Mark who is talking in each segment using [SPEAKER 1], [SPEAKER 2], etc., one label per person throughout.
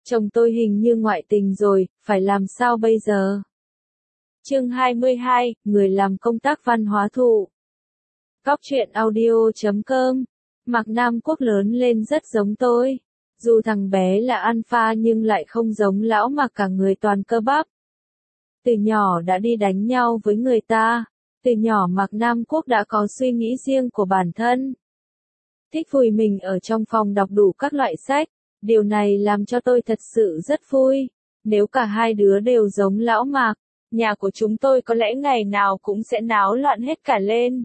[SPEAKER 1] Chồng tôi hình như ngoại tình rồi, phải làm sao bây giờ? Chương 22, người làm công tác văn hóa thụ. Góc truyện audio.com. Mạc Nam Quốc lớn lên rất giống tôi. Dù thằng bé là alpha nhưng lại không giống lão Mạc, cả người toàn cơ bắp. Từ nhỏ đã đi đánh nhau với người ta. Từ nhỏ Mạc Nam Quốc đã có suy nghĩ riêng của bản thân. Thích vùi mình ở trong phòng đọc đủ các loại sách. Điều này làm cho tôi thật sự rất vui. Nếu cả hai đứa đều giống lão Mạc, nhà của chúng tôi có lẽ ngày nào cũng sẽ náo loạn hết cả lên.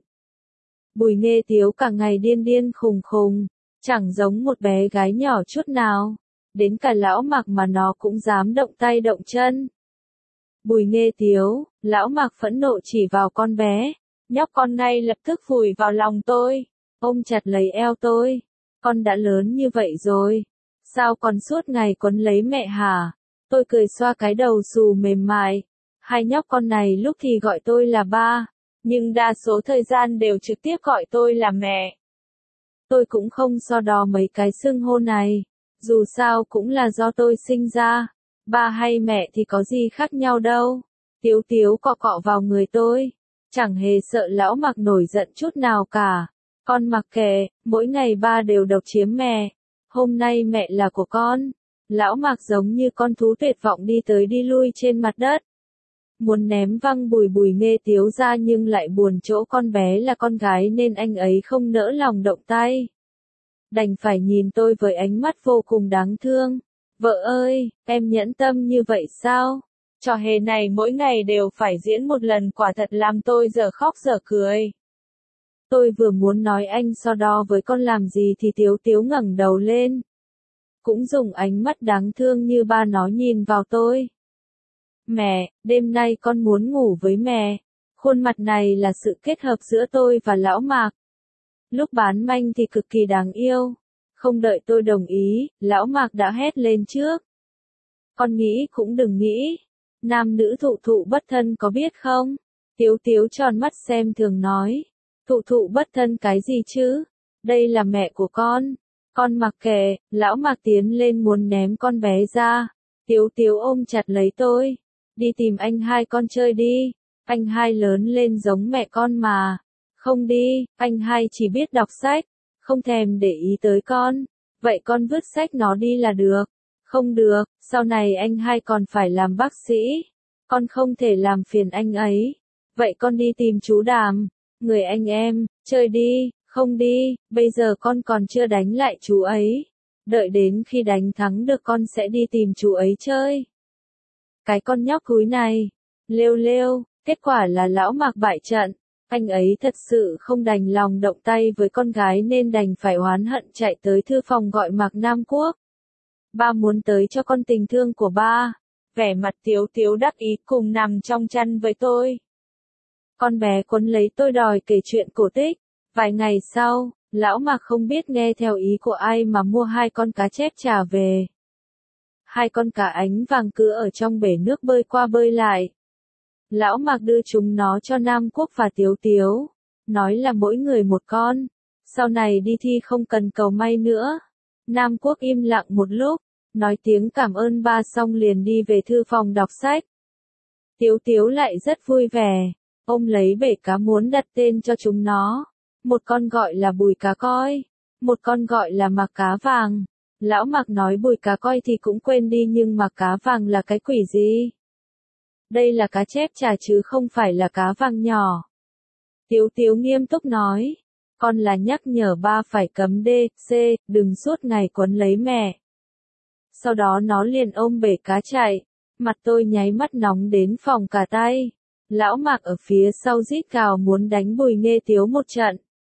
[SPEAKER 1] Bùi Nghê Tiếu cả ngày điên điên khùng khùng, chẳng giống một bé gái nhỏ chút nào. Đến cả lão Mạc mà nó cũng dám động tay động chân. Bùi Nghê Tiếu, lão Mạc phẫn nộ chỉ vào con bé. Nhóc con ngay lập tức vùi vào lòng tôi, ôm chặt lấy eo tôi. Con đã lớn như vậy rồi, sao còn suốt ngày quấn lấy mẹ hả? Tôi cười xoa cái đầu xù mềm mại. Hai nhóc con này lúc thì gọi tôi là ba, nhưng đa số thời gian đều trực tiếp gọi tôi là mẹ. Tôi cũng không so đo mấy cái xưng hô này, dù sao cũng là do tôi sinh ra, ba hay mẹ thì có gì khác nhau đâu. Tiếu Tiếu cọ cọ vào người tôi, chẳng hề sợ lão Mạc nổi giận chút nào cả. Con mặc kệ, mỗi ngày ba đều độc chiếm mẹ, hôm nay mẹ là của con. Lão Mạc giống như con thú tuyệt vọng đi tới đi lui trên mặt đất. Muốn ném văng Bùi Nghê Tiếu ra nhưng lại buồn chỗ con bé là con gái nên anh ấy không nỡ lòng động tay. Đành phải nhìn tôi với ánh mắt vô cùng đáng thương. Vợ ơi, em nhẫn tâm như vậy sao? Trò hề này mỗi ngày đều phải diễn một lần, quả thật làm tôi giờ khóc giờ cười. Tôi vừa muốn nói anh so đo với con làm gì thì Tiếu Tiếu ngẩng đầu lên. Cũng dùng ánh mắt đáng thương như ba nó nhìn vào tôi. Mẹ, đêm nay con muốn ngủ với mẹ. Khuôn mặt này là sự kết hợp giữa tôi và lão Mạc. Lúc bán manh thì cực kỳ đáng yêu. Không đợi tôi đồng ý, lão Mạc đã hét lên trước. Con nghĩ cũng đừng nghĩ. Nam nữ thụ thụ bất thân có biết không? Tiếu Tiếu tròn mắt xem thường nói. Thụ thụ bất thân cái gì chứ? Đây là mẹ của con. Con mặc kệ, lão Mạc tiến lên muốn ném con bé ra. Tiếu Tiếu ôm chặt lấy tôi. Đi tìm anh hai con chơi đi. Anh hai lớn lên giống mẹ con mà. Không đi, anh hai chỉ biết đọc sách, không thèm để ý tới con. Vậy con vứt sách nó đi là được. Không được, sau này anh hai còn phải làm bác sĩ. Con không thể làm phiền anh ấy. Vậy con đi tìm chú Đàm, người anh em, chơi đi. Không đi, bây giờ con còn chưa đánh lại chú ấy. Đợi đến khi đánh thắng được con sẽ đi tìm chú ấy chơi. Cái con nhóc cúi này, lêu lêu, kết quả là lão Mạc bại trận. Anh ấy thật sự không đành lòng động tay với con gái nên đành phải oán hận chạy tới thư phòng gọi Mạc Nam Quốc. Ba muốn tới cho con tình thương của ba. Vẻ mặt Tiếu Tiếu đắc ý cùng nằm trong chăn với tôi. Con bé quấn lấy tôi đòi kể chuyện cổ tích. Vài ngày sau, lão Mạc không biết nghe theo ý của ai mà mua hai con cá chép trả về. Hai con cá ánh vàng cứ ở trong bể nước bơi qua bơi lại. Lão Mạc đưa chúng nó cho Nam Quốc và Tiếu Tiếu, nói là mỗi người một con, sau này đi thi không cần cầu may nữa. Nam Quốc im lặng một lúc, nói tiếng cảm ơn ba xong liền đi về thư phòng đọc sách. Tiếu Tiếu lại rất vui vẻ, ôm lấy bể cá muốn đặt tên cho chúng nó. Một con gọi là Bùi Cá Coi, một con gọi là Mạc Cá Vàng. Lão Mạc nói Bùi Cá Coi thì cũng quên đi nhưng Mạc Cá Vàng là cái quỷ gì? Đây là cá chép trà chứ không phải là cá vàng nhỏ. Tiếu Tiếu nghiêm túc nói, con là nhắc nhở ba phải cấm D.C, đừng suốt ngày quấn lấy mẹ. Sau đó nó liền ôm bể cá chạy, mặt tôi nháy mắt nóng đến phồng cả tay. Lão Mạc ở phía sau rít gào muốn đánh Bùi Nghê Tiếu một trận.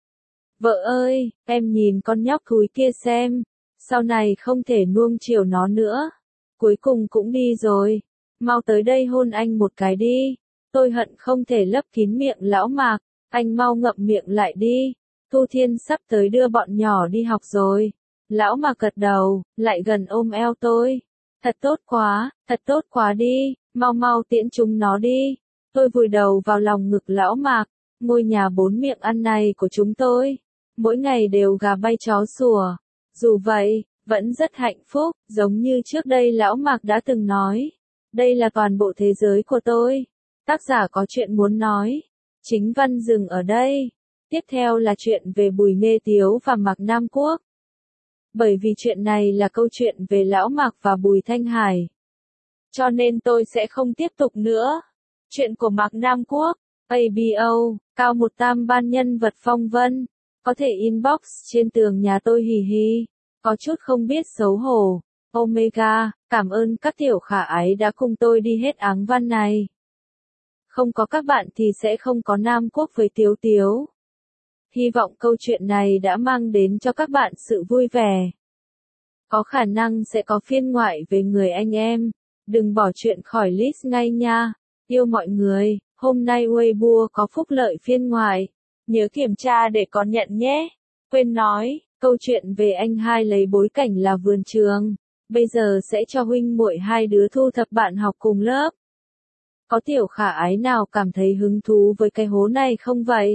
[SPEAKER 1] Vợ ơi, em nhìn con nhóc thúi kia xem, sau này không thể nuông chiều nó nữa. Cuối cùng cũng đi rồi, mau tới đây hôn anh một cái đi. Tôi hận không thể lấp kín miệng lão Mạc, anh mau ngậm miệng lại đi. Thu Thiên sắp tới đưa bọn nhỏ đi học rồi. Lão Mạc gật đầu, lại gần ôm eo tôi. Thật tốt quá đi, mau mau tiễn chúng nó đi. Tôi vùi đầu vào lòng ngực lão Mạc, ngôi nhà bốn miệng ăn này của chúng tôi, mỗi ngày đều gà bay chó sủa. Dù vậy, vẫn rất hạnh phúc, giống như trước đây lão Mạc đã từng nói. Đây là toàn bộ thế giới của tôi. Tác giả có chuyện muốn nói. Chính văn dừng ở đây. Tiếp theo là chuyện về Bùi Nghê Tiếu và Mạc Nam Quốc. Bởi vì chuyện này là câu chuyện về lão Mạc và Bùi Thanh Hải. Cho nên tôi sẽ không tiếp tục nữa. Chuyện của Mạc Nam Quốc, ABO, cao 1 ban nhân vật phong vân. Có thể inbox trên tường nhà tôi hì hì. Có chút không biết xấu hổ. Omega, cảm ơn các tiểu khả ái đã cùng tôi đi hết áng văn này. Không có các bạn thì sẽ không có Nam Quốc với Tiếu Tiếu. Hy vọng câu chuyện này đã mang đến cho các bạn sự vui vẻ. Có khả năng sẽ có phiên ngoại về người anh em. Đừng bỏ chuyện khỏi list ngay nha. Yêu mọi người, hôm nay Weibo có phúc lợi phiên ngoại. Nhớ kiểm tra để còn nhận nhé. Quên nói, câu chuyện về anh hai lấy bối cảnh là vườn trường. Bây giờ sẽ cho huynh muội hai đứa thu thập bạn học cùng lớp. Có tiểu khả ái nào cảm thấy hứng thú với cái hố này không vậy?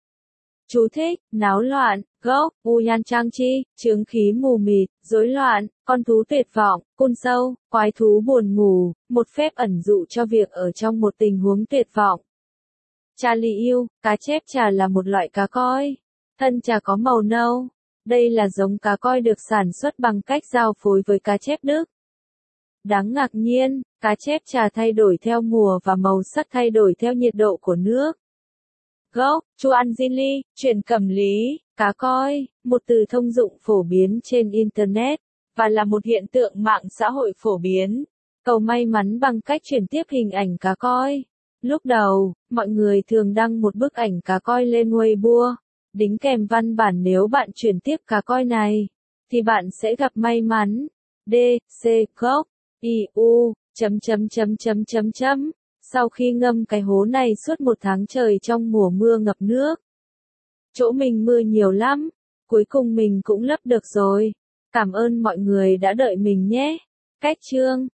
[SPEAKER 1] Chú thích, náo loạn, gốc, Uyan Trang Chi, chướng khí mù mịt, rối loạn, con thú tuyệt vọng, cun sâu, quái thú buồn ngủ, một phép ẩn dụ cho việc ở trong một tình huống tuyệt vọng. Charlie yêu, cá chép trà là một loại cá coi. Thân trà có màu nâu. Đây là giống cá coi được sản xuất bằng cách giao phối với cá chép Đức. Đáng ngạc nhiên, cá chép trà thay đổi theo mùa và màu sắc thay đổi theo nhiệt độ của nước. Gốc, Chuan Jinli, truyền cẩm lý, cá coi, một từ thông dụng phổ biến trên Internet, và là một hiện tượng mạng xã hội phổ biến. Cầu may mắn bằng cách chuyển tiếp hình ảnh cá coi. Lúc đầu, mọi người thường đăng một bức ảnh cá coi lên Weibo, đính kèm văn bản nếu bạn chuyển tiếp cá coi này, thì bạn sẽ gặp may mắn. D, C, gốc, I, U, chấm. Sau khi ngâm cái hố này suốt 1 tháng trời trong mùa mưa ngập nước. Chỗ mình mưa nhiều lắm, cuối cùng mình cũng lấp được rồi. Cảm ơn mọi người đã đợi mình nhé. Cách chương